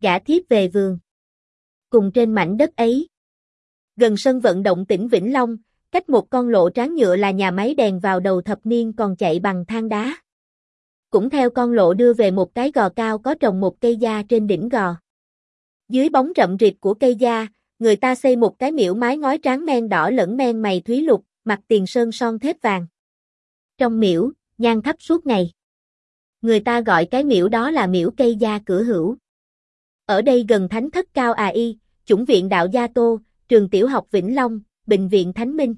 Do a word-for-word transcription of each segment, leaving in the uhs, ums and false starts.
Gả thiếp về vườn. Cùng trên mảnh đất ấy. Gần sân vận động tỉnh Vĩnh Long, cách một con lộ tráng nhựa là nhà máy đèn vào đầu thập niên còn chạy bằng than đá. Cũng theo con lộ đưa về một cái gò cao có trồng một cây gia trên đỉnh gò. Dưới bóng rậm rịt của cây gia, người ta xây một cái miễu mái ngói tráng men đỏ lẫn men mày thúy lục, mặt tiền sơn son thép vàng. Trong miễu, nhang thắp suốt ngày. Người ta gọi cái miễu đó là miễu cây gia Cửa Hữu. Ở đây gần thánh thất Cao À Y, chủng viện Đạo Gia Tô, trường tiểu học Vĩnh Long, bệnh viện Thánh Minh.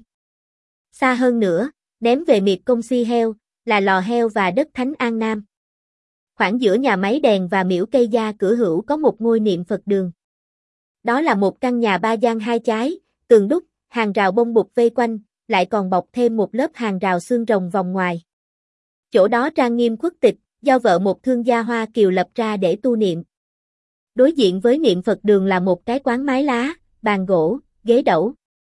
Xa hơn nữa, ném về miệt công si heo, là lò heo và đất Thánh An Nam. Khoảng giữa nhà máy đèn và miễu cây gia Cửa Hữu có một ngôi niệm Phật đường. Đó là một căn nhà ba gian hai chái, tường đúc, hàng rào bông bụt vây quanh, lại còn bọc thêm một lớp hàng rào xương rồng vòng ngoài. Chỗ đó trang nghiêm khuất tịch, do vợ một thương gia Hoa Kiều lập ra để tu niệm. Đối diện với niệm Phật đường là một cái quán mái lá, bàn gỗ, ghế đẩu.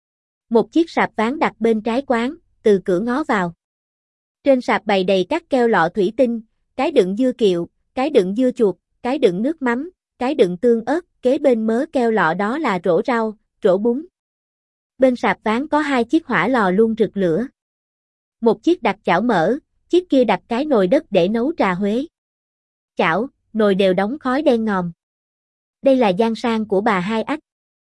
Một chiếc sạp ván đặt bên trái quán, từ cửa ngó vào. Trên sạp bày đầy các keo lọ thủy tinh, cái đựng dưa kiệu, cái đựng dưa chuột, cái đựng nước mắm, cái đựng tương ớt, kế bên mớ keo lọ đó là rổ rau, rổ bún. Bên sạp ván có hai chiếc hỏa lò luôn rực lửa. Một chiếc đặt chảo mỡ, chiếc kia đặt cái nồi đất để nấu trà Huế. Chảo, nồi đều đóng khói đen ngòm. Đây là gian sang của bà Hai Ách.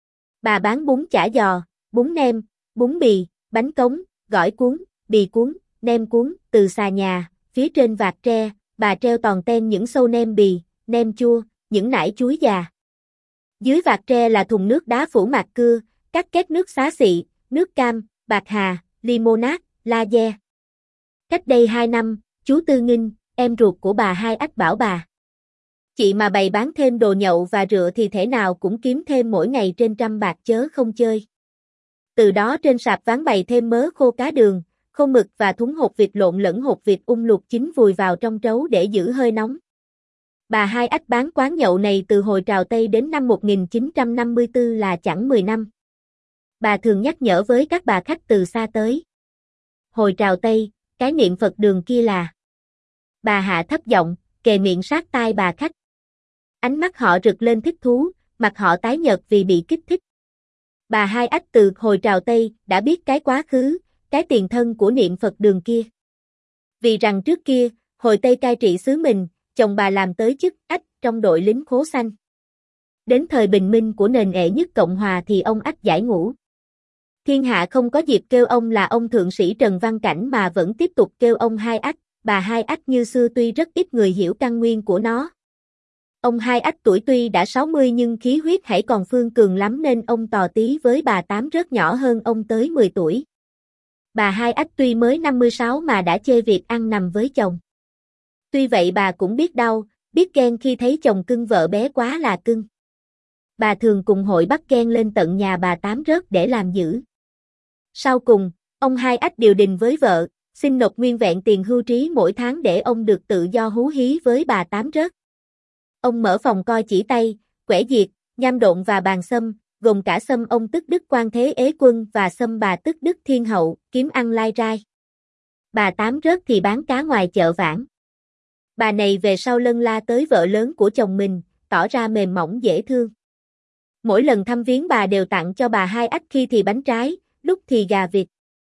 Bà bán bún chả giò, bún nem, bún bì, bánh cống, gỏi cuốn, bì cuốn, nem cuốn, từ xà nhà, phía trên vạt tre, bà treo toàn ten những xâu nem bì, nem chua, những nải chuối già. Dưới vạt tre là thùng nước đá phủ mạc cưa, các két nước xá xị, nước cam, bạc hà, limonade, lager. Cách đây hai năm, chú Tư Nghinh, em ruột của bà Hai Ách bảo bà: chị mà bày bán thêm đồ nhậu và rượu thì thể nào cũng kiếm thêm mỗi ngày trên trăm bạc chớ không chơi. Từ đó trên sạp ván bày thêm mớ khô cá đường, khô mực và thúng hột vịt lộn lẫn hột vịt ung luộc chín vùi vào trong trấu để giữ hơi nóng. Bà Hai Ách bán quán nhậu này từ hồi Trào Tây đến năm một nghìn chín trăm năm mươi tư là chẳng mười năm. Bà thường nhắc nhở với các bà khách từ xa tới. Hồi Trào Tây, cái niệm Phật đường kia là. Bà hạ thấp giọng, kề miệng sát tai bà khách. Ánh mắt họ rực lên thích thú, mặt họ tái nhợt vì bị kích thích. Bà Hai Ách từ hồi Trào Tây đã biết cái quá khứ, cái tiền thân của niệm Phật đường kia. Vì rằng trước kia, hồi Tây cai trị xứ mình, chồng bà làm tới chức Ách trong đội lính khố xanh. Đến thời bình minh của nền ệ nhất Cộng Hòa thì ông Ách giải ngũ. Thiên hạ không có dịp kêu ông là ông thượng sĩ Trần Văn Cảnh mà vẫn tiếp tục kêu ông Hai Ách, bà Hai Ách như xưa tuy rất ít người hiểu căn nguyên của nó. Ông Hai Ách tuổi tuy đã sáu mươi nhưng khí huyết hãy còn phương cường lắm nên ông tò tí với bà Tám rất nhỏ hơn ông tới mười tuổi. Bà Hai Ách tuy mới năm mươi sáu mà đã chê việc ăn nằm với chồng. Tuy vậy bà cũng biết đau, biết ghen khi thấy chồng cưng vợ bé quá là cưng. Bà thường cùng hội bắt ghen lên tận nhà bà Tám rớt để làm dữ. Sau cùng, ông Hai Ách điều đình với vợ, xin nộp nguyên vẹn tiền hưu trí mỗi tháng để ông được tự do hú hí với bà Tám rớt. Ông mở phòng coi chỉ tay, quẻ diệt, nham độn và bàn sâm, gồm cả sâm ông Tức Đức Quan Thế Ế Quân và sâm bà Tức Đức Thiên Hậu, kiếm ăn lai rai. Bà Tám rớt thì bán cá ngoài chợ Vãng. Bà này về sau lân la tới vợ lớn của chồng mình, tỏ ra mềm mỏng dễ thương. Mỗi lần thăm viếng bà đều tặng cho bà Hai Ách khi thì bánh trái, lúc thì gà vịt.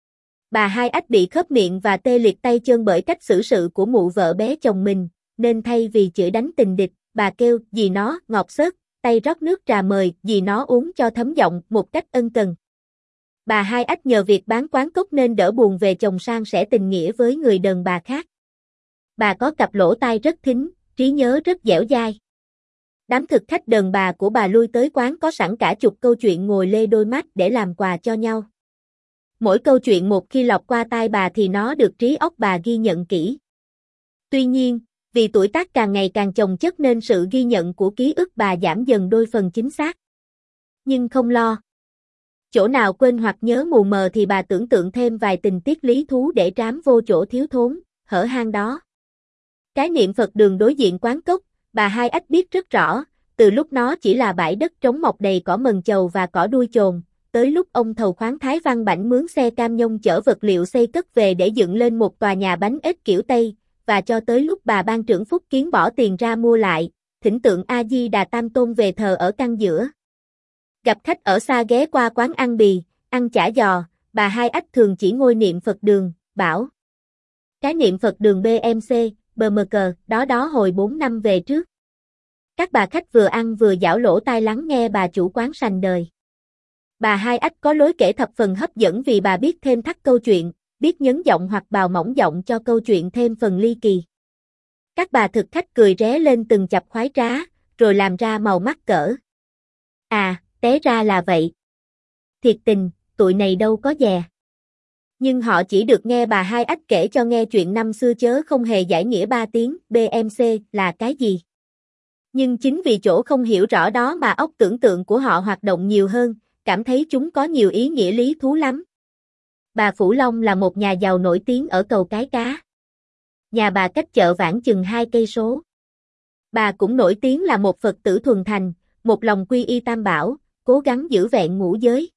Bà Hai Ách bị khớp miệng và tê liệt tay chân bởi cách xử sự của mụ vợ bé chồng mình, nên thay vì chửi đánh tình địch, bà kêu dì nó ngọt xớt, tay rót nước trà mời dì nó uống cho thấm giọng một cách ân cần. Bà Hai Ách nhờ việc bán quán cốc nên đỡ buồn về chồng san sẻ tình nghĩa với người đàn bà khác. Bà có cặp lỗ tai rất thính, trí nhớ rất dẻo dai. Đám thực khách đàn bà của bà lui tới quán có sẵn cả chục câu chuyện ngồi lê đôi mắt để làm quà cho nhau. Mỗi câu chuyện một khi lọt qua tai bà thì nó được trí óc bà ghi nhận kỹ. Tuy nhiên, vì tuổi tác càng ngày càng chồng chất nên sự ghi nhận của ký ức bà giảm dần đôi phần chính xác. Nhưng không lo. Chỗ nào quên hoặc nhớ mù mờ thì bà tưởng tượng thêm vài tình tiết lý thú để trám vô chỗ thiếu thốn, hở hang đó. Cái niệm Phật đường đối diện quán cốc, bà Hai Ách biết rất rõ, từ lúc nó chỉ là bãi đất trống mọc đầy cỏ mần chầu và cỏ đuôi chồn, tới lúc ông thầu khoáng Thái Văn Bảnh mướn xe cam nhông chở vật liệu xây cất về để dựng lên một tòa nhà bánh ếch kiểu Tây, và cho tới lúc bà ban trưởng Phúc Kiến bỏ tiền ra mua lại, thỉnh tượng A-di-đà Tam Tôn về thờ ở căn giữa. Gặp khách ở xa ghé qua quán ăn bì, ăn chả giò, bà Hai Ách thường chỉ ngôi niệm Phật đường, bảo. Cái niệm Phật đường bê em xê, bê em ca, đó đó hồi bốn năm về trước. Các bà khách vừa ăn vừa giảo lỗ tai lắng nghe bà chủ quán sành đời. Bà Hai Ách có lối kể thập phần hấp dẫn vì bà biết thêm thắt câu chuyện, biết nhấn giọng hoặc bào mỏng giọng cho câu chuyện thêm phần ly kỳ. Các bà thực khách cười ré lên từng chập khoái trá, rồi làm ra màu mắt cỡ. À, té ra là vậy. Thiệt tình, tụi này đâu có dè. Nhưng họ chỉ được nghe bà Hai Ách kể cho nghe chuyện năm xưa chớ không hề giải nghĩa ba tiếng bê em xê là cái gì. Nhưng chính vì chỗ không hiểu rõ đó mà óc tưởng tượng của họ hoạt động nhiều hơn, cảm thấy chúng có nhiều ý nghĩa lý thú lắm. Bà Phủ Long là một nhà giàu nổi tiếng ở cầu Cái Cá. Nhà bà cách chợ Vãn chừng hai cây số. Bà cũng nổi tiếng là một Phật tử thuần thành, một lòng quy y Tam Bảo, cố gắng giữ vẹn ngũ giới.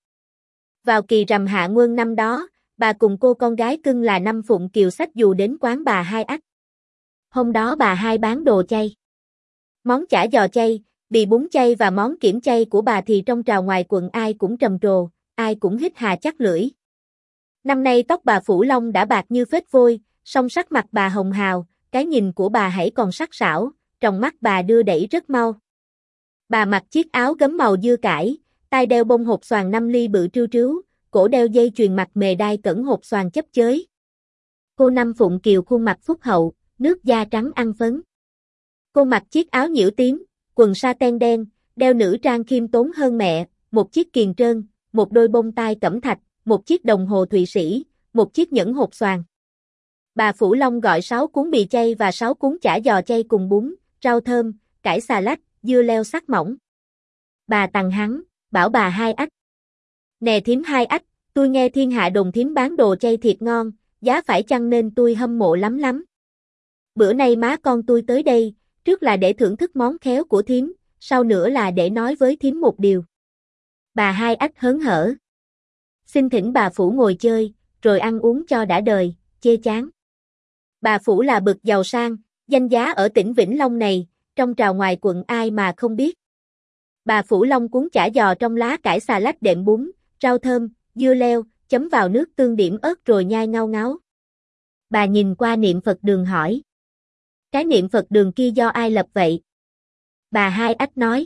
Vào kỳ rằm Hạ Nguồn năm đó, bà cùng cô con gái cưng là Năm Phụng Kiều xách dù đến quán bà Hai Ách. Hôm đó bà Hai bán đồ chay. Món chả giò chay, bì bún chay và món kiểm chay của bà thì trong trào ngoài quận ai cũng trầm trồ, ai cũng hít hà chắc lưỡi. Năm nay tóc bà Phủ Long đã bạc như phết vôi, song sắc mặt bà hồng hào, cái nhìn của bà hãy còn sắc sảo, trong mắt bà đưa đẩy rất mau. Bà mặc chiếc áo gấm màu dưa cải, tai đeo bông hột xoàn năm ly bự trưu trứu, cổ đeo dây chuyền mặt mề đai cẩn hột xoàn chấp chới. Cô Năm Phụng Kiều khuôn mặt phúc hậu, nước da trắng ăn phấn. Cô mặc chiếc áo nhiễu tím, quần sa ten đen, đeo nữ trang khiêm tốn hơn mẹ, một chiếc kiềng trơn, một đôi bông tai cẩm thạch, một chiếc đồng hồ Thụy Sĩ, một chiếc nhẫn hột xoàn. Bà Phủ Long gọi sáu cuốn bì chay và sáu cuốn chả giò chay cùng bún, rau thơm, cải xà lách, dưa leo sắc mỏng. Bà tằng hắn, bảo bà Hai Ách. Nè thím Hai Ách, tôi nghe thiên hạ đồn thím bán đồ chay thiệt ngon, giá phải chăng nên tôi hâm mộ lắm lắm. Bữa nay má con tôi tới đây, trước là để thưởng thức món khéo của thím, sau nữa là để nói với thím một điều. Bà Hai Ách hớn hở. Xin thỉnh bà Phủ ngồi chơi, rồi ăn uống cho đã đời, chê chán. Bà Phủ là bậc giàu sang, danh giá ở tỉnh Vĩnh Long này, trong trào ngoài quận ai mà không biết. Bà Phủ Long cuốn chả giò trong lá cải xà lách đệm bún, rau thơm, dưa leo, chấm vào nước tương điểm ớt rồi nhai ngao ngáo. Bà nhìn qua niệm Phật đường hỏi. Cái niệm Phật đường kia do ai lập vậy? Bà Hai Ách nói.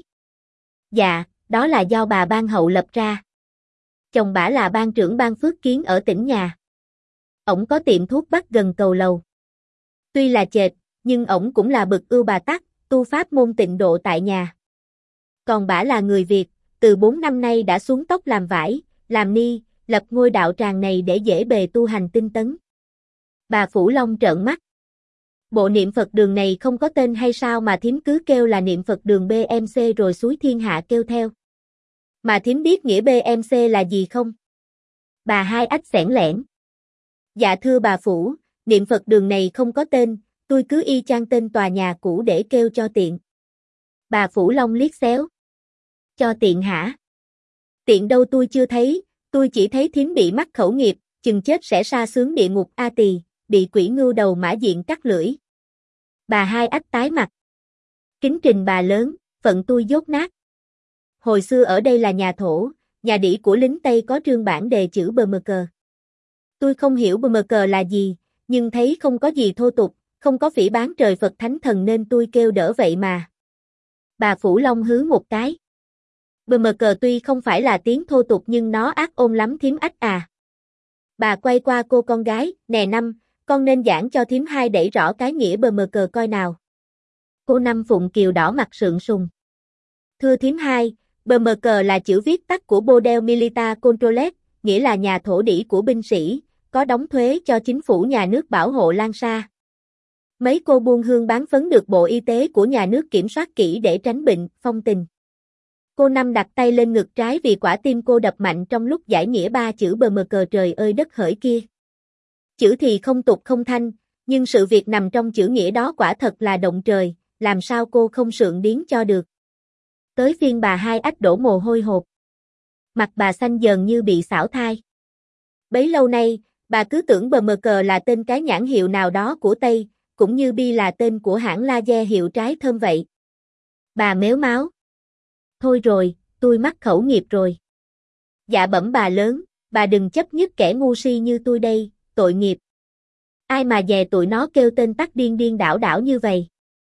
Dạ, đó là do bà Ban Hậu lập ra. Chồng bả là ban trưởng ban phước kiến ở tỉnh nhà. Ổng có tiệm thuốc bắc gần cầu lầu. Tuy là chệt, nhưng ổng cũng là bậc ưu bà tắc, tu pháp môn tịnh độ tại nhà. Còn bả là người Việt, từ bốn năm nay đã xuống tóc làm vải, làm ni, lập ngôi đạo tràng này để dễ bề tu hành tinh tấn. Bà Phủ Long trợn mắt. Bộ niệm Phật đường này không có tên hay sao mà thím cứ kêu là niệm Phật đường bê em xê rồi xúi thiên hạ kêu theo. Mà thím biết nghĩa bê em xê là gì không? Bà Hai Ách xẻn lẻn. Dạ thưa bà Phủ, niệm Phật đường này không có tên, tôi cứ y chang tên tòa nhà cũ để kêu cho tiện. Bà Phủ Long liếc xéo. Cho tiện hả? Tiện đâu tôi chưa thấy, tôi chỉ thấy thím bị mắc khẩu nghiệp, chừng chết sẽ sa xướng địa ngục A Tỳ, bị quỷ ngưu đầu mã diện cắt lưỡi. Bà Hai Ách tái mặt. Kính trình bà lớn, phận tôi dốt nát. Hồi xưa ở đây là nhà thổ, nhà đỉ của lính Tây có trương bản đề chữ bê em ca. Tôi không hiểu bê em ca là gì, nhưng thấy không có gì thô tục, không có phỉ báng trời Phật Thánh Thần nên tôi kêu đỡ vậy mà. Bà Phủ Long hứ một cái. bê em ca tuy không phải là tiếng thô tục nhưng nó ác ôn lắm thím Ách à. Bà quay qua cô con gái, nè Năm, con nên giảng cho thím Hai đẩy rõ cái nghĩa bê em ca coi nào. Cô Năm Phụng Kiều đỏ mặt sượng sùng. Thưa thím Hai, bê em ca là chữ viết tắt của Bordel Militar Controlet, nghĩa là nhà thổ đỉ của binh sĩ, có đóng thuế cho chính phủ nhà nước bảo hộ Lan Sa. Mấy cô buôn hương bán phấn được Bộ Y tế của nhà nước kiểm soát kỹ để tránh bệnh, phong tình. Cô Năm đặt tay lên ngực trái vì quả tim cô đập mạnh trong lúc giải nghĩa ba chữ bê em ca trời ơi đất hỡi kia. Chữ thì không tục không thanh, nhưng sự việc nằm trong chữ nghĩa đó quả thật là động trời, làm sao cô không sượng điếng cho được. Tới phiên bà Hai Ách đổ mồ hôi hột. Mặt bà xanh dờn như bị xảo thai. Bấy lâu nay, bà cứ tưởng bê em ca là tên cái nhãn hiệu nào đó của Tây, cũng như Bi là tên của hãng laser hiệu trái thơm vậy. Bà mếu máo. Thôi rồi, tôi mắc khẩu nghiệp rồi. Dạ bẩm bà lớn, bà đừng chấp nhất kẻ ngu si như tôi đây, tội nghiệp. Ai mà dè tụi nó kêu tên tắc điên điên đảo đảo như vậy.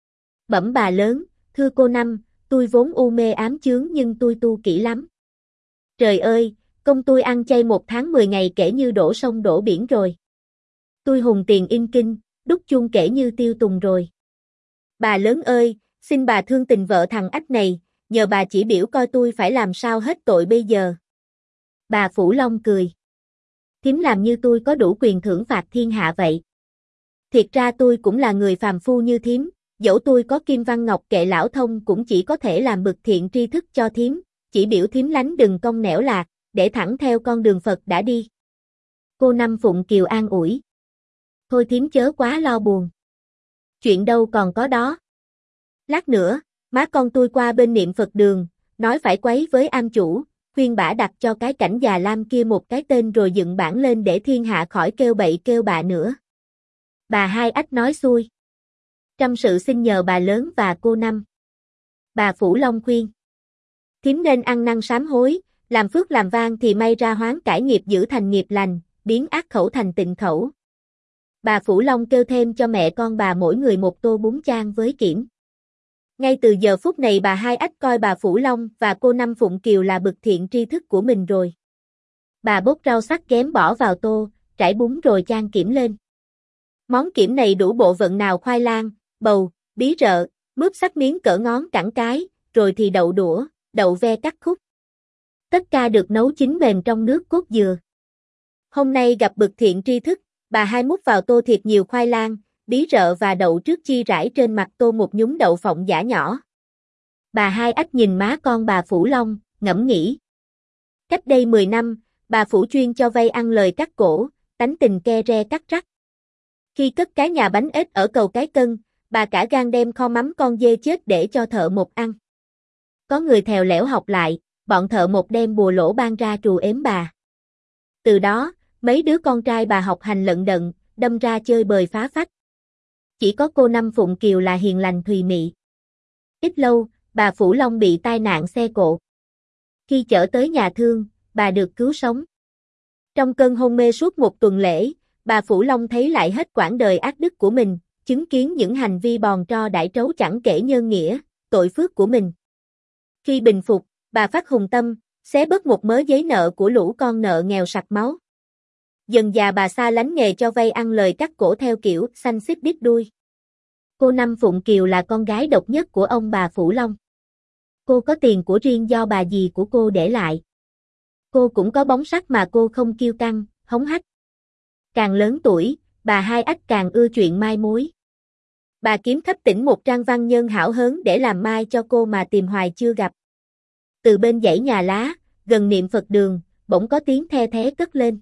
Bẩm bà lớn, thưa cô Năm, tôi vốn u mê ám chướng nhưng tôi tu kỹ lắm. Trời ơi, công tôi ăn chay một tháng mười ngày kể như đổ sông đổ biển rồi. Tôi hùng tiền in kinh, đúc chuông kể như tiêu tùng rồi. Bà lớn ơi, xin bà thương tình vợ thằng ách này, nhờ bà chỉ biểu coi tôi phải làm sao hết tội bây giờ. Bà Phủ Long cười. Thím làm như tôi có đủ quyền thưởng phạt thiên hạ vậy. Thiệt ra tôi cũng là người phàm phu như thím, dẫu tôi có kim văn ngọc kệ lão thông cũng chỉ có thể làm bực thiện tri thức cho thím, chỉ biểu thím lánh đừng cong nẻo lạc, để thẳng theo con đường Phật đã đi. Cô Năm Phụng Kiều an ủi. Thôi thím chớ quá lo buồn. Chuyện đâu còn có đó. Lát nữa, má con tôi qua bên niệm Phật đường, nói phải quấy với am chủ, khuyên bả đặt cho cái cảnh già lam kia một cái tên rồi dựng bản lên để thiên hạ khỏi kêu bậy kêu bạ nữa. Bà Hai Ách nói xuôi. Trăm sự xin nhờ bà lớn và cô Năm. Bà Phủ Long khuyên. Thím nên ăn năn sám hối, làm phước làm vang thì may ra hoán cải nghiệp giữ thành nghiệp lành, biến ác khẩu thành tịnh khẩu. Bà Phủ Long kêu thêm cho mẹ con bà mỗi người một tô bún chan với kiểng. Ngay từ giờ phút này bà Hai Ách coi bà Phủ Long và cô Năm Phụng Kiều là bậc thiện tri thức của mình rồi. Bà bốc rau sắc ghém bỏ vào tô, trải bún rồi chan kiểng lên. Món kiểng này đủ bộ phận nào khoai lang, bầu, bí rợ, mướp sắc miếng cỡ ngón cẳng cái, rồi thì đậu đũa, đậu ve cắt khúc. Tất cả được nấu chín mềm trong nước cốt dừa. Hôm nay gặp bậc thiện tri thức, bà Hai múc vào tô thiệt nhiều khoai lang, bí rợ và đậu trước chi rải trên mặt tô một nhúm đậu phộng giã nhỏ. Bà Hai Ách nhìn má con bà Phủ Long, ngẫm nghĩ. Cách đây mười năm, bà Phủ chuyên cho vay ăn lời cắt cổ, tánh tình ke re cắt rắc. Khi cất cái nhà bánh ếch ở cầu Cái Cân, bà cả gan đem kho mắm con dê chết để cho thợ một ăn. Có người thèo lẻo học lại, bọn thợ một đem bùa lỗ ban ra trù ếm bà. Từ đó, mấy đứa con trai bà học hành lận đận, đâm ra chơi bời phá phách. Chỉ có cô Năm Phụng Kiều là hiền lành thùy mị. Ít lâu, bà Phủ Long bị tai nạn xe cộ. Khi chở tới nhà thương, bà được cứu sống. Trong cơn hôn mê suốt một tuần lễ, bà Phủ Long thấy lại hết quãng đời ác đức của mình, chứng kiến những hành vi bòn tro đãi trấu chẳng kể nhân nghĩa, tội phước của mình. Khi bình phục, bà phát hùng tâm, xé bớt một mớ giấy nợ của lũ con nợ nghèo sặc máu. Dần dà bà xa lánh nghề cho vay ăn lời cắt cổ theo kiểu xanh xít đít đuôi. Cô Năm Phụng Kiều là con gái độc nhất của ông bà Phủ Long. Cô có tiền của riêng do bà dì của cô để lại. Cô cũng có bóng sắc mà cô không kiêu căng, hống hách. Càng lớn tuổi, bà Hai Ách càng ưa chuyện mai mối. Bà kiếm khắp tỉnh một trang văn nhân hảo hớn để làm mai cho cô mà tìm hoài chưa gặp. Từ bên dãy nhà lá, gần niệm Phật đường, bỗng có tiếng the thé cất lên.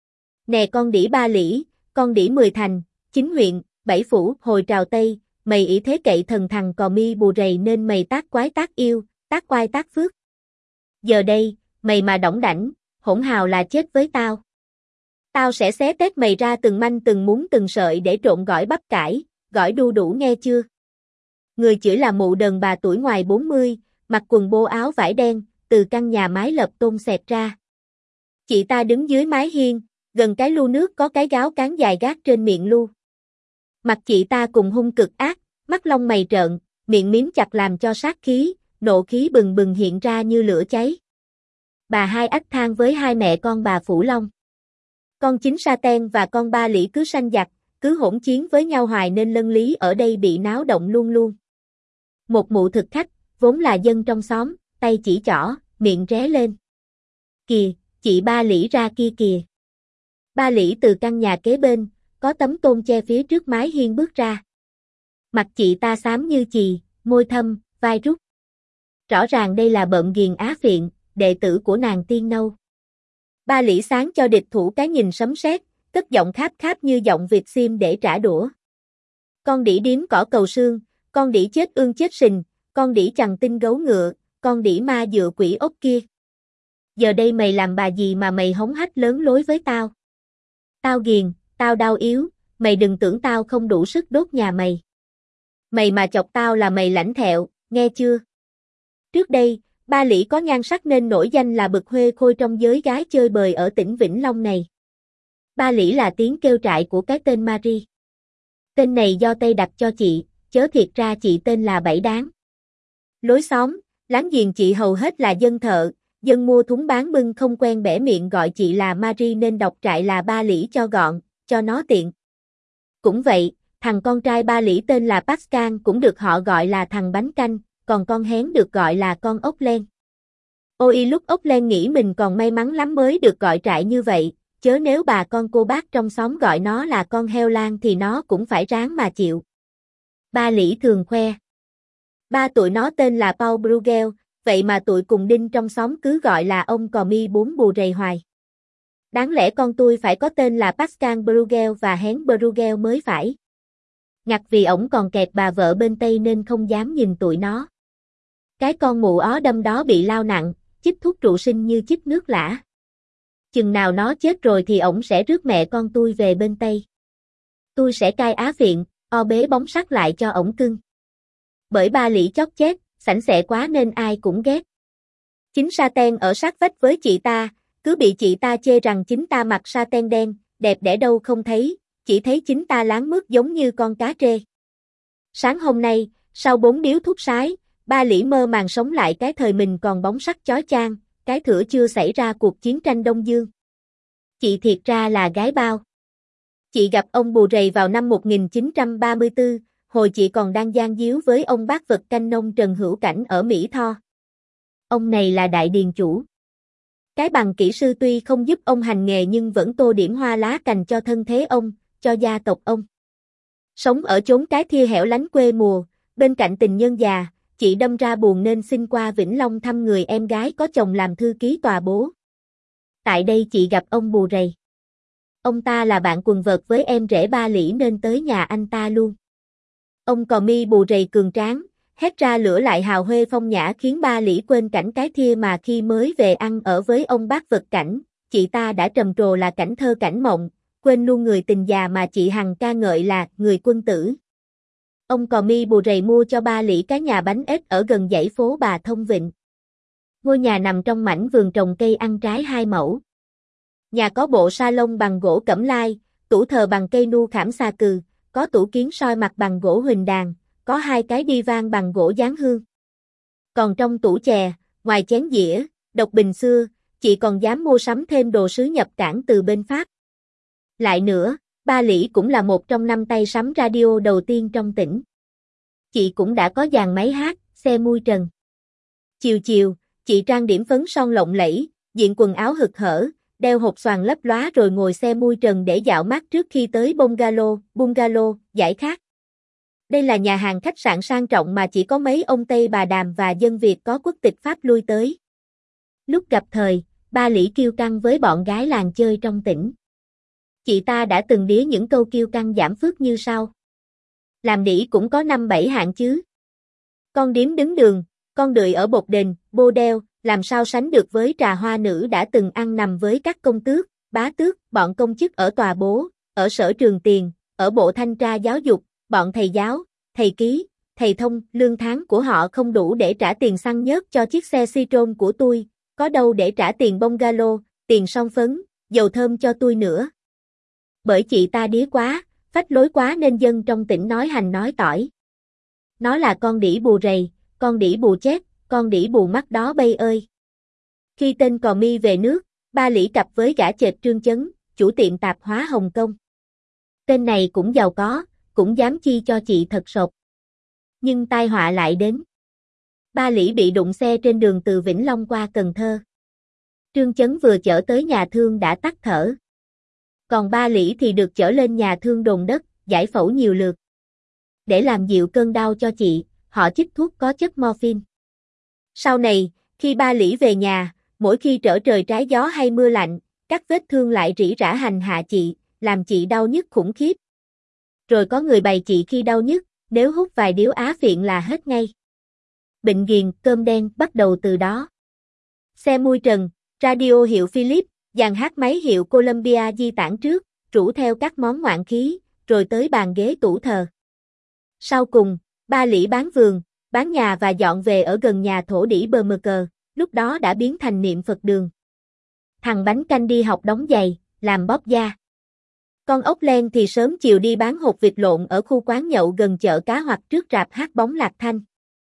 Nè con đĩ ba lĩ, con đĩ mười thành, chín huyện, bảy phủ, hồi trào Tây, mày ỷ thế cậy thần thằng cò mi bù rầy nên mày tác quái tác yêu, tác oai tác phước. Giờ đây, mày mà đỏng đảnh, hỗn hào là chết với tao. Tao sẽ xé tét mày ra từng manh từng muống từng sợi để trộn gỏi bắp cải, gỏi đu đủ nghe chưa? Người chửi là mụ đờn bà tuổi ngoài bốn mươi, mặc quần bô áo vải đen, từ căn nhà mái lợp tôn xẹt ra. Chị ta đứng dưới mái hiên, gần cái lu nước có cái gáo cán dài gác trên miệng lu. Mặt chị ta cùng hung cực ác, mắt long mày trợn, miệng miếm chặt làm cho sát khí, nộ khí bừng bừng hiện ra như lửa cháy. Bà Hai Ách than với hai mẹ con bà Phủ Long. Con chính sa ten và con ba lĩ cứ sanh giặc, cứ hỗn chiến với nhau hoài nên lân lý ở đây bị náo động luôn luôn. Một mụ thực khách, vốn là dân trong xóm, tay chỉ trỏ, miệng ré lên. Kìa, chị ba lĩ ra kia kìa. Ba lĩ từ căn nhà kế bên, có tấm tôn che phía trước mái hiên bước ra. Mặt chị ta xám như chì, môi thâm, vai rút. Rõ ràng đây là bợm ghiền Á Phiện, đệ tử của nàng Tiên Nâu. Ba lĩ sáng cho địch thủ cái nhìn sấm sét, cất giọng kháp kháp như giọng vịt xiêm để trả đũa. Con đĩ điếm cỏ cầu sương, con đĩ chết ương chết sình, con đĩ chằn tinh gấu ngựa, con đĩ ma dựa quỷ ốc kia. Giờ đây mày làm bà gì mà mày hống hách lớn lối với tao? Tao ghiền, tao đau yếu, mày đừng tưởng tao không đủ sức đốt nhà mày. Mày mà chọc tao là mày lãnh thẹo, nghe chưa? Trước đây, Ba Lĩ có nhan sắc nên nổi danh là bậc huê khôi trong giới gái chơi bời ở tỉnh Vĩnh Long này. Ba Lĩ là tiếng kêu trại của cái tên Marie. Tên này do Tây đặt cho chị, chớ thiệt ra chị tên là Bảy Đáng. Lối xóm, láng giềng chị hầu hết là dân thợ, dân mua thúng bán bưng không quen bẻ miệng gọi chị là Marie nên đọc trại là Ba Lĩ cho gọn, cho nó tiện. Cũng vậy, thằng con trai Ba Lĩ tên là Pascal cũng được họ gọi là thằng bánh canh, còn con hén được gọi là con ốc len. Ôi lúc ốc len nghĩ mình còn may mắn lắm mới được gọi trại như vậy, chớ nếu bà con cô bác trong xóm gọi nó là con heo lang thì nó cũng phải ráng mà chịu. Ba Lĩ thường khoe. Ba tụi nó tên là Paul Bruegel, vậy mà tụi cùng đinh trong xóm cứ gọi là ông cò mi bún bù rầy hoài. Đáng lẽ con tôi phải có tên là Pascal Bruegel và hén Bruegel mới phải. Ngặt vì ổng còn kẹt bà vợ bên Tây nên không dám nhìn tụi nó. Cái con mụ ó đâm đó bị lao nặng, chích thuốc trụ sinh như chích nước lã. Chừng nào nó chết rồi thì ổng sẽ rước mẹ con tôi về bên Tây. Tôi sẽ cai á viện, o bế bóng sắt lại cho ổng cưng. Bởi Ba Lĩ chót chét, sảnh sẹ quá nên ai cũng ghét. Chính sa ten ở sát vách với chị ta, cứ bị chị ta chê rằng chính ta mặc sa ten đen, đẹp đẽ đâu không thấy, chỉ thấy chính ta láng mướt giống như con cá trê. Sáng hôm nay, sau bốn điếu thuốc sái, Ba Lĩ mơ màng sống lại cái thời mình còn bóng sắc chói chang, cái thửa chưa xảy ra cuộc chiến tranh Đông Dương. Chị thiệt ra là gái bao. Chị gặp ông Bù Rầy vào năm một nghìn chín trăm ba mươi tư, hồi chị còn đang gian díu với ông bác vật canh nông Trần Hữu Cảnh ở Mỹ Tho. Ông này là đại điền chủ. Cái bằng kỹ sư tuy không giúp ông hành nghề nhưng vẫn tô điểm hoa lá cành cho thân thế ông, cho gia tộc ông. Sống ở chốn cái thia hẻo lánh quê mùa, bên cạnh tình nhân già, chị đâm ra buồn nên xin qua Vĩnh Long thăm người em gái có chồng làm thư ký tòa bố. Tại đây chị gặp ông Bù Rầy. Ông ta là bạn quần vợt với em rể Ba Lĩ nên tới nhà anh ta luôn. Ông cò mi Bù Rầy cường tráng, hét ra lửa lại hào huê phong nhã khiến Ba Lĩ quên cảnh cái thia mà khi mới về ăn ở với ông bác vật cảnh, chị ta đã trầm trồ là cảnh thơ cảnh mộng, quên luôn người tình già mà chị hằng ca ngợi là người quân tử. Ông cò mi Bù Rầy mua cho Ba Lĩ cái nhà bánh ếch ở gần dãy phố Bà Thông Vịnh. Ngôi nhà nằm trong mảnh vườn trồng cây ăn trái hai mẫu. Nhà có bộ salon bằng gỗ cẩm lai, tủ thờ bằng cây nu khảm xà cừ, có tủ kiến soi mặt bằng gỗ huỳnh đàn, có hai cái divan bằng gỗ dán hương. Còn trong tủ chè, ngoài chén dĩa, độc bình xưa, chị còn dám mua sắm thêm đồ sứ nhập cảng từ bên Pháp. Lại nữa, Ba Lĩ cũng là một trong năm tay sắm radio đầu tiên trong tỉnh. Chị cũng đã có dàn máy hát, xe mui trần. Chiều chiều, chị trang điểm phấn son lộng lẫy, diện quần áo hực hở, đeo hộp xoàn lấp lóa rồi ngồi xe mui trần để dạo mát trước khi tới bungalow, bungalow, giải khát. Đây là nhà hàng khách sạn sang trọng mà chỉ có mấy ông Tây bà Đàm và dân Việt có quốc tịch Pháp lui tới. Lúc gặp thời, Ba Lĩ kiêu căng với bọn gái làng chơi trong tỉnh. Chị ta đã từng đía những câu kiêu căng giảm phước như sau. Làm đĩ cũng có năm bảy hạng chứ. Con điếm đứng đường, con đười ở bột đền, bô đeo, làm sao sánh được với trà hoa nữ đã từng ăn nằm với các công tước, bá tước, bọn công chức ở tòa bố, ở sở trường tiền, ở bộ thanh tra giáo dục, bọn thầy giáo, thầy ký, thầy thông, lương tháng của họ không đủ để trả tiền xăng nhớt cho chiếc xe Citroen của tôi, có đâu để trả tiền bungalow, tiền son phấn, dầu thơm cho tôi nữa. Bởi chị ta đía quá, phách lối quá nên dân trong tỉnh nói hành nói tỏi. Nó là con đĩ Bù Rầy, con đĩ Bù Chét, con đĩ Bù Mắt đó bay ơi. Khi tên cò mi về nước, Ba Lĩ cặp với gã chệt Trương Chấn, chủ tiệm tạp hóa Hồng Kông. Tên này cũng giàu có, cũng dám chi cho chị thật sột. Nhưng tai họa lại đến. Ba Lĩ bị đụng xe trên đường từ Vĩnh Long qua Cần Thơ. Trương Chấn vừa chở tới nhà thương đã tắt thở. Còn Ba Lĩ thì được chở lên nhà thương Đồn Đất, giải phẫu nhiều lượt. Để làm dịu cơn đau cho chị, họ chích thuốc có chất morphine. Sau này, khi Ba Lĩ về nhà, mỗi khi trở trời trái gió hay mưa lạnh, các vết thương lại rỉ rả hành hạ chị, làm chị đau nhức khủng khiếp. Rồi có người bày chị khi đau nhức, nếu hút vài điếu á phiện là hết ngay. Bệnh ghiền, cơm đen bắt đầu từ đó. Xe mui trần, radio hiệu Philips, dàn hát máy hiệu Columbia di tản trước, rủ theo các món ngoạn khí, rồi tới bàn ghế tủ thờ. Sau cùng, Ba Lĩ bán vườn, bán nhà và dọn về ở gần nhà thổ đỉ bờ mờ cờ, lúc đó đã biến thành niệm Phật đường. Thằng bánh canh đi học đóng giày, làm bóp da. Con ốc len thì sớm chiều đi bán hột vịt lộn ở khu quán nhậu gần chợ cá hoặc trước rạp hát bóng Lạc Thanh.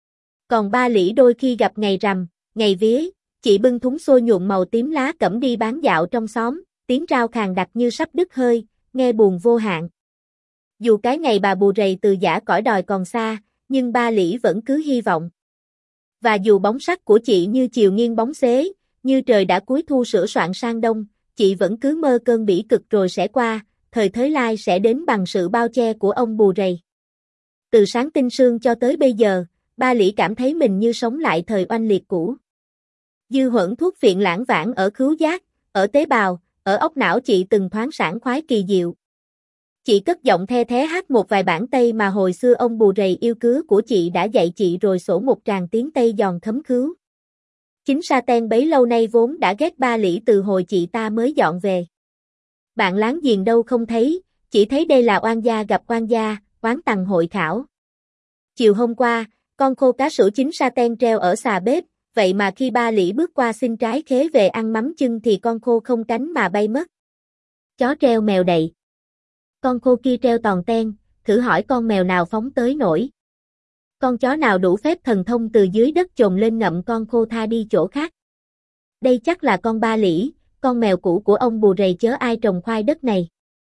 Còn ba Lĩ đôi khi gặp ngày rằm, ngày vía, chị bưng thúng xôi nhuộm màu tím lá cẩm đi bán dạo trong xóm, tiếng rao khàn đặc như sắp đứt hơi, nghe buồn vô hạn. Dù cái ngày bà bù rầy từ giã cõi đòi còn xa, nhưng ba Lĩ vẫn cứ hy vọng. Và dù bóng sắc của chị như chiều nghiêng bóng xế, như trời đã cuối thu sửa soạn sang đông, chị vẫn cứ mơ cơn bỉ cực rồi sẽ qua, thời thới lai sẽ đến bằng sự bao che của ông bù rầy. Từ sáng tinh sương cho tới bây giờ, ba Lĩ cảm thấy mình như sống lại thời oanh liệt cũ. Dư huẩn thuốc phiện lãng vãng ở khứu giác, ở tế bào, ở óc não chị từng thoáng sảng khoái kỳ diệu. Chị cất giọng the thé hát một vài bản Tây mà hồi xưa ông bù rầy yêu cứ của chị đã dạy chị rồi sổ một tràng tiếng Tây giòn thấm khứu. Chính Sa Ten bấy lâu nay vốn đã ghét ba Lĩ từ hồi chị ta mới dọn về. Bạn láng giềng đâu không thấy, chỉ thấy đây là oan gia gặp oan gia, oán tằng hội khảo. Chiều hôm qua, con khô cá sủa chính Sa Ten treo ở xà bếp, vậy mà khi ba Lĩ bước qua xin trái khế về ăn mắm chưng thì con khô không cánh mà bay mất. Chó treo mèo đậy. Con khô kia treo tòn ten, thử hỏi con mèo nào phóng tới nổi. Con chó nào đủ phép thần thông từ dưới đất chồm lên ngậm con khô tha đi chỗ khác. Đây chắc là con ba Lĩ, con mèo cũ của ông bù rầy chớ ai trồng khoai đất này.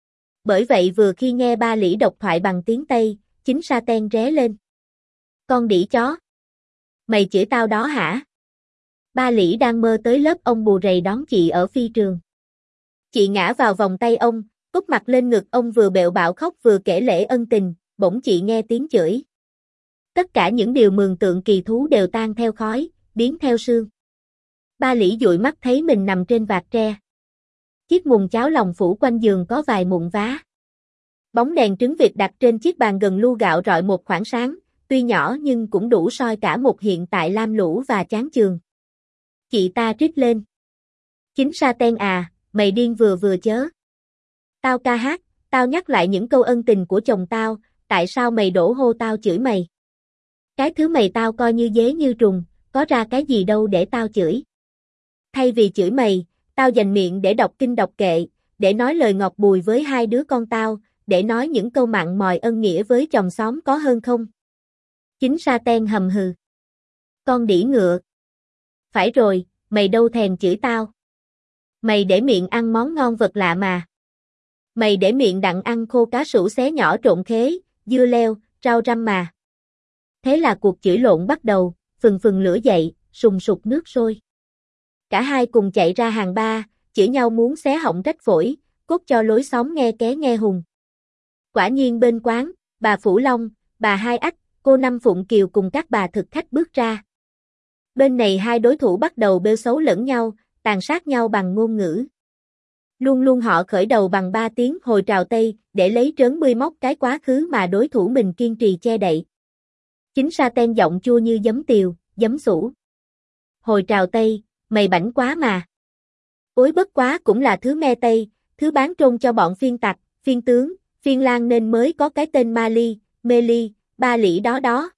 Bởi vậy vừa khi nghe ba Lĩ độc thoại bằng tiếng Tây, chính Sa Ten ré lên. Con đĩ chó. Mày chửi tao đó hả? Ba Lĩ đang mơ tới lớp ông bù rầy đón chị ở phi trường. Chị ngã vào vòng tay ông, cúp mặt lên ngực ông vừa bẹo bạo khóc vừa kể lễ ân tình, bỗng chị nghe tiếng chửi. Tất cả những điều mường tượng kỳ thú đều tan theo khói, biến theo sương. Ba Lĩ dụi mắt thấy mình nằm trên vạt tre. Chiếc mùng cháo lòng phủ quanh giường có vài mụn vá. Bóng đèn trứng vịt đặt trên chiếc bàn gần lu gạo rọi một khoảng sáng, tuy nhỏ nhưng cũng đủ soi cả một hiện tại lam lũ và chán chường. Chị ta trích lên. Chính Sa Ten à, mày điên vừa vừa chớ. Tao ca hát, tao nhắc lại những câu ân tình của chồng tao, tại sao mày đổ hô tao chửi mày? Cái thứ mày tao coi như dế như trùng, có ra cái gì đâu để tao chửi. Thay vì chửi mày, tao dành miệng để đọc kinh đọc kệ, để nói lời ngọt bùi với hai đứa con tao, để nói những câu mặn mòi ân nghĩa với chòm xóm có hơn không? Chính Sa Ten hầm hừ. Con đĩ ngựa. Phải rồi, mày đâu thèm chửi tao. Mày để miệng ăn món ngon vật lạ mà. Mày để miệng đặng ăn khô cá sủ xé nhỏ trộn khế, dưa leo, rau răm mà. Thế là cuộc chửi lộn bắt đầu, phừng phừng lửa dậy, sùng sục nước sôi. Cả hai cùng chạy ra hàng ba, chửi nhau muốn xé họng rách phổi, cốt cho lối xóm nghe ké nghe hùng. Quả nhiên bên quán, bà Phủ Long, bà Hai Ách, cô Năm Phụng Kiều cùng các bà thực khách bước ra. Bên này hai đối thủ bắt đầu bêu xấu lẫn nhau, tàn sát nhau bằng ngôn ngữ. Luôn luôn họ khởi đầu bằng ba tiếng hồi trào Tây, để lấy trớn mươi móc cái quá khứ mà đối thủ mình kiên trì che đậy. Chính Sa Ten giọng chua như giấm tiều, giấm sủ. Hồi trào Tây, mày bảnh quá mà. Ối bất quá cũng là thứ me Tây, thứ bán trôn cho bọn phiên tặc, phiên tướng, phiên lang nên mới có cái tên Mali, Meli, ba Lĩ đó đó.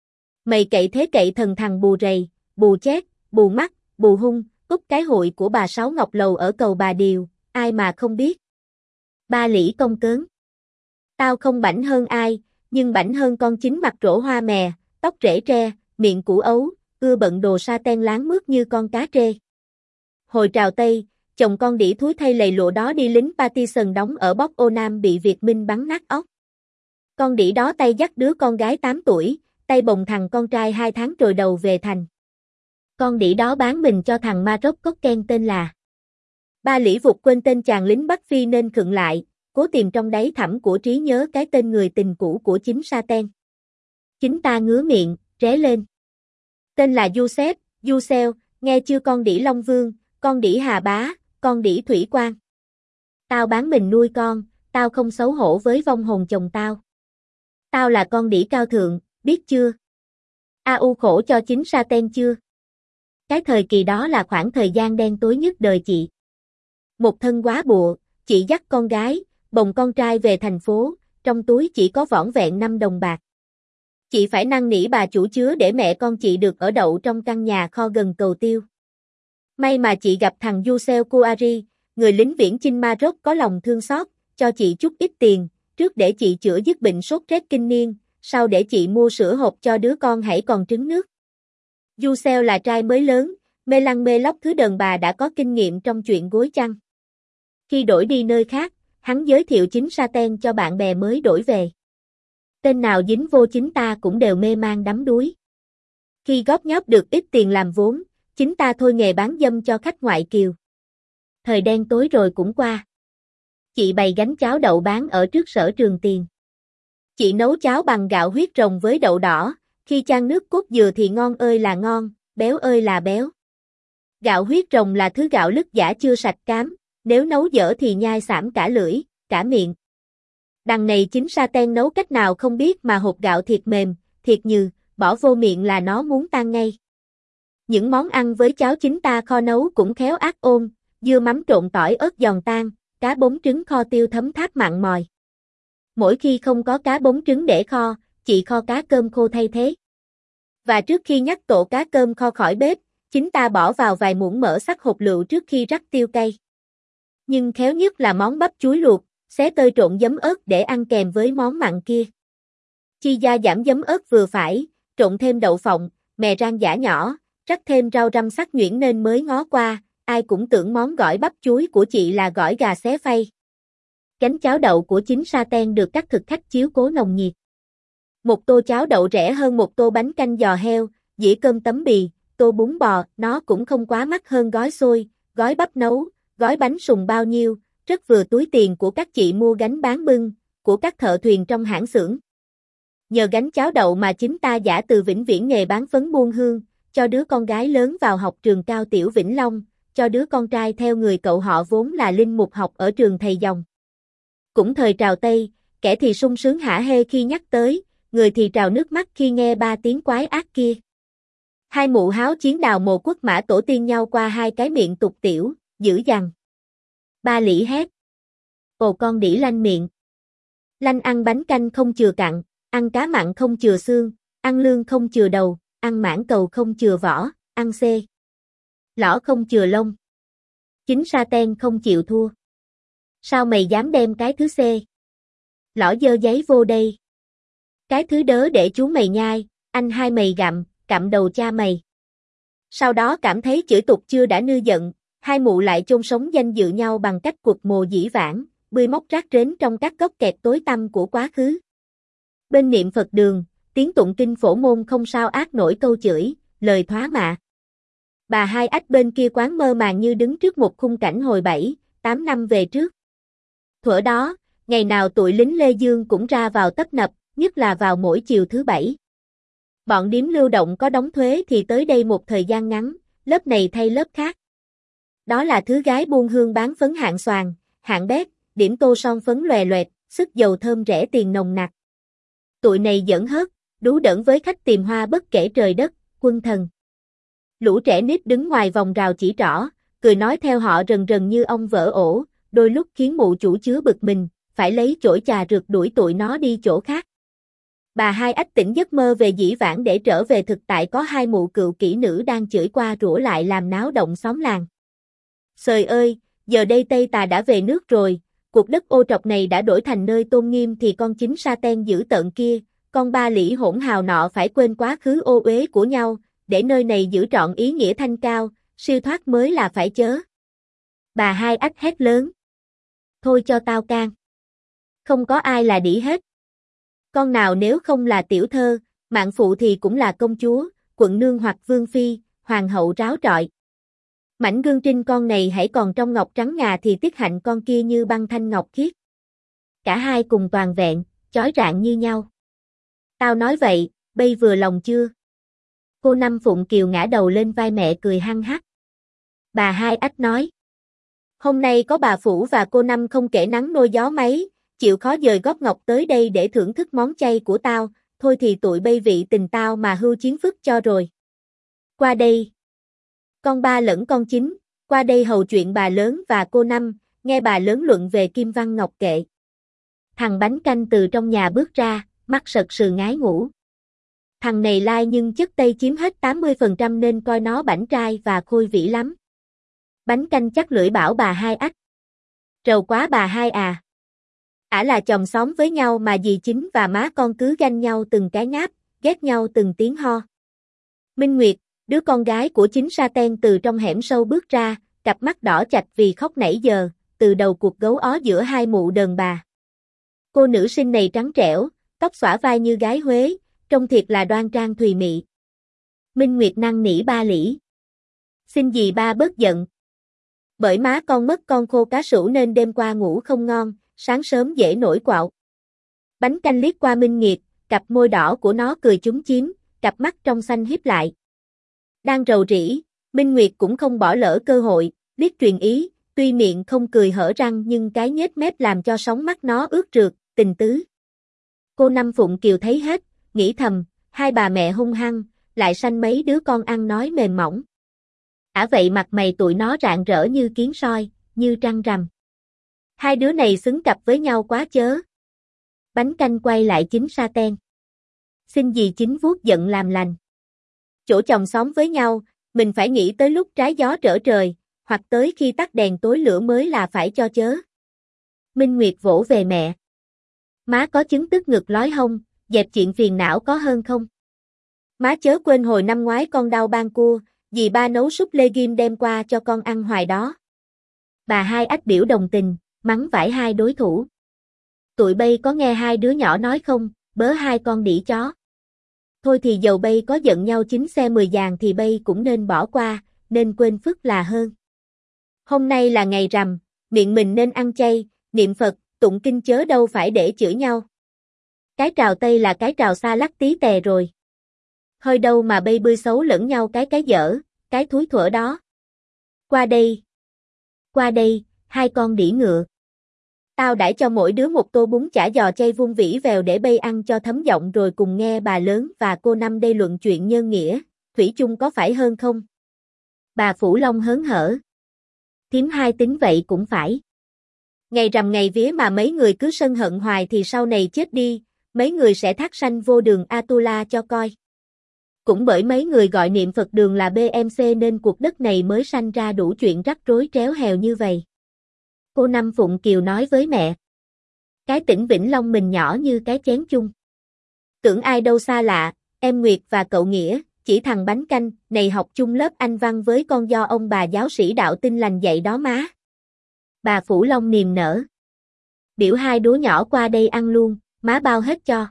Mày cậy thế cậy thần thằng bù rầy, bù chét, bù mắt, bù hung, cúp cái hội của bà Sáu Ngọc Lầu ở cầu Bà Điều, ai mà không biết. Ba Lĩ công cớn. Tao không bảnh hơn ai, nhưng bảnh hơn con chính mặt rỗ hoa mè, tóc rễ tre, miệng củ ấu, ưa bận đồ sa ten láng mướt như con cá trê. Hồi trào Tây, chồng con đĩ thúi thay lầy lụa đó đi lính Partisan đóng ở Bóc Ô Nam bị Việt Minh bắn nát óc. Con đĩ đó tay dắt đứa con gái tám tuổi, tay bồng thằng con trai hai tháng trồi đầu về thành. Con đĩ đó bán mình cho thằng Maroc Coquen tên là. Ba Lĩ vụt quên tên chàng lính Bắc Phi nên khựng lại, cố tìm trong đáy thẳm của trí nhớ cái tên người tình cũ của chính Sa Ten. Chính ta ngứa miệng, ré lên. Tên là Giuseppe, Giusel, nghe chưa con đĩ Long Vương, con đĩ Hà Bá, con đĩ Thủy Quan. Tao bán mình nuôi con, tao không xấu hổ với vong hồn chồng tao. Tao là con đĩ cao thượng, biết chưa? A u khổ cho chính Sa Ten chưa? Cái thời kỳ đó là khoảng thời gian đen tối nhất đời chị. Một thân quá bụa, chị dắt con gái, bồng con trai về thành phố, trong túi chỉ có vỏn vẹn năm đồng bạc. Chị phải năn nỉ bà chủ chứa để mẹ con chị được ở đậu trong căn nhà kho gần cầu tiêu. May mà chị gặp thằng Yusel Kouari, người lính viễn chinh Maroc có lòng thương xót, cho chị chút ít tiền, trước để chị chữa dứt bệnh sốt rét kinh niên, sau để chị mua sữa hộp cho đứa con hãy còn trứng nước. Yusel là trai mới lớn, mê lăng mê lóc thứ đàn bà đã có kinh nghiệm trong chuyện gối chăn. Khi đổi đi nơi khác, hắn giới thiệu chính Sa-ten cho bạn bè mới đổi về. Tên nào dính vô chính ta cũng đều mê man đắm đuối. Khi góp nhóp được ít tiền làm vốn, chính ta thôi nghề bán dâm cho khách ngoại kiều. Thời đen tối rồi cũng qua. Chị bày gánh cháo đậu bán ở trước sở Trường Tiền. Chị nấu cháo bằng gạo huyết rồng với đậu đỏ, khi chan nước cốt dừa thì ngon ơi là ngon, béo ơi là béo. Gạo huyết rồng là thứ gạo lứt giả chưa sạch cám, nếu nấu dở thì nhai xảm cả lưỡi, cả miệng. Đằng này chính Sa-ten nấu cách nào không biết mà hột gạo thiệt mềm, thiệt nhừ, bỏ vô miệng là nó muốn tan ngay. Những món ăn với cháo chính ta kho nấu cũng khéo ác ôn, dưa mắm trộn tỏi ớt giòn tan, cá bống trứng kho tiêu thấm tháp mặn mòi. Mỗi khi không có cá bống trứng để kho, chị kho cá cơm khô thay thế. Và trước khi nhắc tổ cá cơm kho khỏi bếp, chính ta bỏ vào vài muỗng mỡ sắc hột lựu trước khi rắc tiêu cay. Nhưng khéo nhất là món bắp chuối luộc, xé tơi trộn giấm ớt để ăn kèm với món mặn kia. Chi gia giảm giấm ớt vừa phải, trộn thêm đậu phộng, mè rang giã nhỏ, rắc thêm rau răm sắc nhuyễn nên mới ngó qua, ai cũng tưởng món gỏi bắp chuối của chị là gỏi gà xé phay. Gánh cháo đậu của chính Sa-ten được các thực khách chiếu cố nồng nhiệt. Một tô cháo đậu rẻ hơn một tô bánh canh giò heo, dĩa cơm tấm bì, tô bún bò, nó cũng không quá mắc hơn gói xôi, gói bắp nấu, gói bánh sùng bao nhiêu, rất vừa túi tiền của các chị mua gánh bán bưng, của các thợ thuyền trong hãng xưởng. Nhờ gánh cháo đậu mà chính ta giả từ vĩnh viễn nghề bán phấn buôn hương, cho đứa con gái lớn vào học trường cao tiểu Vĩnh Long, cho đứa con trai theo người cậu họ vốn là linh mục học ở trường thầy dòng. Cũng thời trào Tây, kẻ thì sung sướng hả hê khi nhắc tới, người thì trào nước mắt khi nghe ba tiếng quái ác kia. Hai mụ háo chiến đào mồ quốc mã tổ tiên nhau qua hai cái miệng tục tiểu, dữ dằn. Ba lĩ hét. Ồ con đĩ lanh miệng. Lanh ăn bánh canh không chừa cặn, ăn cá mặn không chừa xương, ăn lương không chừa đầu, ăn mãng cầu không chừa vỏ, ăn xê. Lõ không chừa lông. Chính Sa-ten không chịu thua. Sao mày dám đem cái thứ xê? Lõ dơ giấy vô đây. Cái thứ đớ để chú mày nhai, anh hai mày gặm, cặm đầu cha mày. Sau đó cảm thấy chửi tục chưa đã nư giận, hai mụ lại chôn sống danh dự nhau bằng cách quật mồ dĩ vãng, bươi móc rác rến trong các góc kẹt tối tăm của quá khứ. Bên niệm Phật đường, tiếng tụng kinh phổ môn không sao ác nổi câu chửi, lời thoá mạ. Bà hai ách bên kia quán mơ màng như đứng trước một khung cảnh hồi bảy, tám năm về trước. Thuở đó, ngày nào tụi lính Lê Dương cũng ra vào tấp nập, nhất là vào mỗi chiều thứ bảy. Bọn điếm lưu động có đóng thuế thì tới đây một thời gian ngắn, lớp này thay lớp khác. Đó là thứ gái buôn hương bán phấn hạng xoàn, hạng bét, điểm tô son phấn lòe loẹt, sức dầu thơm rẻ tiền nồng nặc. Tụi này giỡn hớt, đú đỡn với khách tìm hoa bất kể trời đất, quân thần. Lũ trẻ nít đứng ngoài vòng rào chỉ trỏ, cười nói theo họ rần rần như ong vỡ ổ, đôi lúc khiến mụ chủ chứa bực mình, phải lấy chổi chà rượt đuổi tụi nó đi chỗ khác. Bà hai ách tỉnh giấc mơ về dĩ vãng để trở về thực tại có hai mụ cựu kỹ nữ đang chửi qua rủa lại làm náo động xóm làng. Trời ơi, giờ đây Tây Tà đã về nước rồi, cuộc đất ô trọc này đã đổi thành nơi tôn nghiêm thì con chính Sa-ten dữ tợn kia, con ba lĩ hỗn hào nọ phải quên quá khứ ô uế của nhau, để nơi này giữ trọn ý nghĩa thanh cao, siêu thoát mới là phải chớ. Bà hai ách hét lớn. Thôi cho tao can. Không có ai là đĩ hết. Con nào nếu không là tiểu thơ, mạng phụ thì cũng là công chúa, quận nương hoặc vương phi, hoàng hậu ráo trọi. Mảnh gương trinh con này hãy còn trong ngọc trắng ngà thì tiết hạnh con kia như băng thanh ngọc khiết. Cả hai cùng toàn vẹn, chói rạng như nhau. Tao nói vậy, bây vừa lòng chưa? Cô Năm Phụng Kiều ngã đầu lên vai mẹ cười hăng hắc. Bà hai ách nói. Hôm nay có bà Phủ và cô Năm không kể nắng nôi gió mấy, chịu khó dời góp ngọc tới đây để thưởng thức món chay của tao, thôi thì tụi bây vị tình tao mà hưu chiến phức cho rồi. Qua đây. Con ba lẫn con chính, qua đây hầu chuyện bà lớn và cô Năm, nghe bà lớn luận về kim văn ngọc kệ. Thằng bánh canh từ trong nhà bước ra, mắt sật sừ ngái ngủ. Thằng này lai nhưng chất Tây chiếm hết tám mươi phần trăm nên coi nó bảnh trai và khôi vĩ lắm. Bánh canh chắc lưỡi bảo bà hai ách. Rầu quá bà hai à. Ả là chòm xóm với nhau mà dì Chính và má con cứ ganh nhau từng cái ngáp, ghét nhau từng tiếng ho. Minh Nguyệt, đứa con gái của Chính Sa Ten từ trong hẻm sâu bước ra, cặp mắt đỏ chạch vì khóc nãy giờ, từ đầu cuộc gấu ó giữa hai mụ đờn bà. Cô nữ sinh này trắng trẻo, tóc xõa vai như gái Huế, trông thiệt là đoan trang thùy mị. Minh Nguyệt năn nỉ ba lĩ. Xin dì ba bớt giận. Bởi má con mất con khô cá sủ nên đêm qua ngủ không ngon, sáng sớm dễ nổi quạo. Bánh canh liếc qua Minh Nguyệt, cặp môi đỏ của nó cười chúm chím, cặp mắt trong xanh híp lại. Đang rầu rĩ, Minh Nguyệt cũng không bỏ lỡ cơ hội, liếc truyền ý, tuy miệng không cười hở răng nhưng cái nhếch mép làm cho sóng mắt nó ướt rượt, tình tứ. Cô Năm Phụng Kiều thấy hết, nghĩ thầm, hai bà mẹ hung hăng, lại sanh mấy đứa con ăn nói mềm mỏng. Ả vậy mặt mày tụi nó rạng rỡ như kiến soi, như trăng rằm. Hai đứa này xứng cặp với nhau quá chớ. Bánh canh quay lại Chính Sa Ten. Xin dì Chính vuốt giận làm lành. Chỗ chồng xóm với nhau, mình phải nghĩ tới lúc trái gió trở trời, hoặc tới khi tắt đèn tối lửa mới là phải cho chớ. Minh Nguyệt vỗ về mẹ. Má có chứng tức ngực lói hông, dẹp chuyện phiền não có hơn không? Má chớ quên hồi năm ngoái con đau ban cua, dì ba nấu súp lê ghim đem qua cho con ăn hoài đó. Bà hai ách biểu đồng tình, mắng vải hai đối thủ. Tụi bay có nghe hai đứa nhỏ nói không, bớ hai con đĩ chó. Thôi thì dầu bay có giận nhau chín xe mười dàn thì bay cũng nên bỏ qua, nên quên phức là hơn. Hôm nay là ngày rằm, miệng mình nên ăn chay, niệm Phật, tụng kinh chớ đâu phải để chửi nhau. Cái trào Tây là cái trào xa lắc tí tè rồi. Hơi đâu mà bay bươi xấu lẫn nhau cái cái dở, cái thúi thuở đó. Qua đây. Qua đây, hai con đĩ ngựa. Tao đãi cho mỗi đứa một tô bún chả giò chay vung vỉ vèo để bay ăn cho thấm giọng rồi cùng nghe bà lớn và cô Năm đây luận chuyện nhân nghĩa, thủy chung có phải hơn không? Bà Phủ Long hớn hở. Thím hai tính vậy cũng phải. Ngày rằm ngày vía mà mấy người cứ sân hận hoài thì sau này chết đi, mấy người sẽ thác sanh vô đường Atula cho coi. Cũng bởi mấy người gọi niệm Phật đường là bê em xê nên cuộc đất này mới sanh ra đủ chuyện rắc rối tréo hèo như vậy. Cô Năm Phụng Kiều nói với mẹ. Cái tỉnh Vĩnh Long mình nhỏ như cái chén chung. Tưởng ai đâu xa lạ, em Nguyệt và cậu Nghĩa, chỉ thằng bánh canh, này học chung lớp Anh văn với con do ông bà giáo sĩ đạo Tin Lành dạy đó má. Bà Phủ Long niềm nở. Biểu hai đứa nhỏ qua đây ăn luôn, má bao hết cho.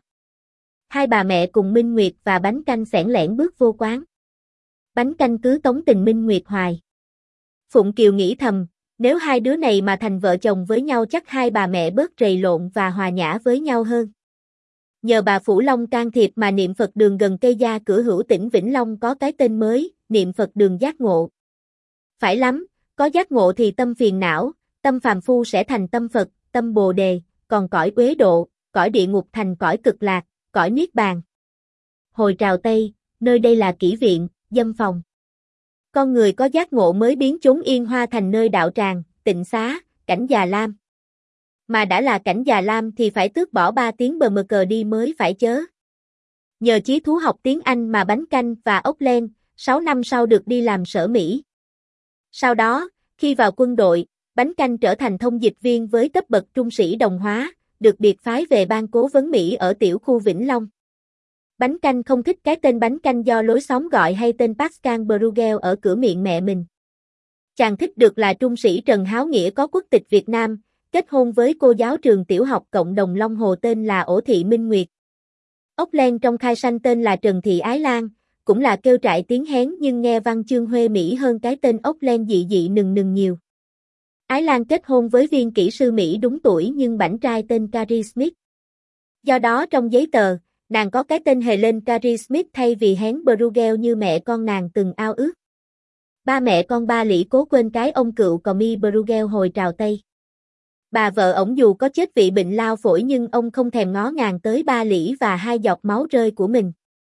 Hai bà mẹ cùng Minh Nguyệt và bánh canh xẻn lẻn bước vô quán. Bánh canh cứ tống tình Minh Nguyệt hoài. Phụng Kiều nghĩ thầm, nếu hai đứa này mà thành vợ chồng với nhau chắc hai bà mẹ bớt rầy lộn và hòa nhã với nhau hơn. Nhờ bà Phủ Long can thiệp mà niệm Phật đường gần cây gia cửa hữu tỉnh Vĩnh Long có cái tên mới, niệm Phật đường giác ngộ. Phải lắm, có giác ngộ thì tâm phiền não, tâm phàm phu sẽ thành tâm Phật, tâm Bồ Đề, còn cõi uế độ, cõi địa ngục thành cõi cực lạc, cõi niết bàn. Hồi trào Tây, nơi đây là kỹ viện, dâm phòng. Con người có giác ngộ mới biến chốn yên hoa thành nơi đạo tràng, tịnh xá, cảnh già lam. Mà đã là cảnh già lam thì phải tước bỏ ba tiếng bờ mờ cờ đi mới phải chớ. Nhờ chí thú học tiếng Anh mà bánh canh và ốc len, sáu năm sau được đi làm sở Mỹ. Sau đó, khi vào quân đội, bánh canh trở thành thông dịch viên với cấp bậc trung sĩ đồng hóa, được biệt phái về ban cố vấn Mỹ ở tiểu khu Vĩnh Long. Bánh canh không thích cái tên bánh canh do lối xóm gọi hay tên Pascal Bruegel ở cửa miệng mẹ mình. Chàng thích được là trung sĩ Trần Háo Nghĩa có quốc tịch Việt Nam, kết hôn với cô giáo trường tiểu học cộng đồng Long Hồ tên là Ổ Thị Minh Nguyệt. Ốc len trong khai sanh tên là Trần Thị Ái Lan, cũng là kêu trại tiếng Hén nhưng nghe văn chương Huê Mỹ hơn cái tên ốc len dị dị nừng nừng nhiều. Ái Lan kết hôn với viên kỹ sư Mỹ đúng tuổi nhưng bảnh trai tên Cary Smith. Do đó trong giấy tờ, nàng có cái tên Helen Cary Smith thay vì Hén Bruegel như mẹ con nàng từng ao ước. Ba mẹ con ba lĩ cố quên cái ông cựu Commie Bruegel hồi trào Tây. Bà vợ ổng dù có chết vị bệnh lao phổi nhưng ông không thèm ngó ngàng tới ba lĩ và hai giọt máu rơi của mình.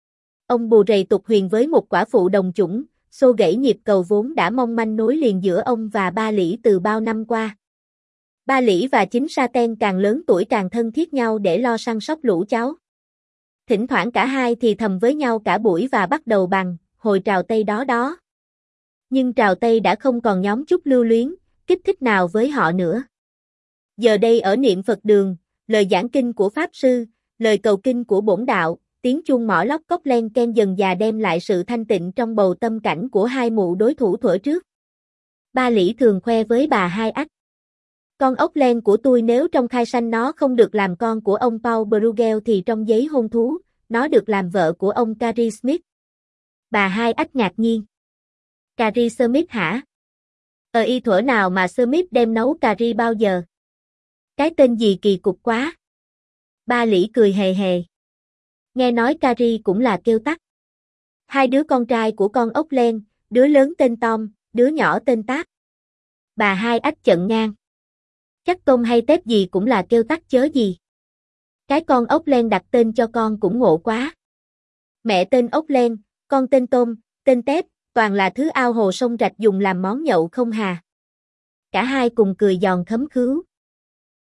Ông bù rầy tục huyền với một quả phụ đồng chủng, xô gãy nhịp cầu vốn đã mong manh nối liền giữa ông và ba lĩ từ bao năm qua. Ba lĩ và Chính Sa Ten càng lớn tuổi càng thân thiết nhau để lo săn sóc lũ cháu. Thỉnh thoảng cả hai thì thầm với nhau cả buổi và bắt đầu bằng, hồi trào Tây đó đó. Nhưng trào Tây đã không còn nhóm chút lưu luyến, kích thích nào với họ nữa. Giờ đây ở niệm Phật đường, lời giảng kinh của Pháp Sư, lời cầu kinh của bổn đạo, tiếng chuông mõ lóc cốc len ken dần dà đem lại sự thanh tịnh trong bầu tâm cảnh của hai mụ đối thủ thuở trước. Ba Lĩ thường khoe với bà Hai Ách. Con ốc len của tôi nếu trong khai sanh nó không được làm con của ông Paul Bruegel thì trong giấy hôn thú, nó được làm vợ của ông Carrie Smith. Bà Hai Ách ngạc nhiên. Carrie Smith hả? Ờ y thuở nào mà Smith đem nấu cà ri bao giờ? Cái tên gì kỳ cục quá. Ba Lĩ cười hề hề. Nghe nói cà ri cũng là kêu tắt. Hai đứa con trai của con ốc len, đứa lớn tên Tom, đứa nhỏ tên Táp. Bà Hai Ách chận ngang. Chắc tôm hay tép gì cũng là kêu tắt chớ gì. Cái con ốc len đặt tên cho con cũng ngộ quá. Mẹ tên ốc len, con tên tôm, tên tép, toàn là thứ ao hồ sông rạch dùng làm món nhậu không hà. Cả hai cùng cười giòn khấm khứu.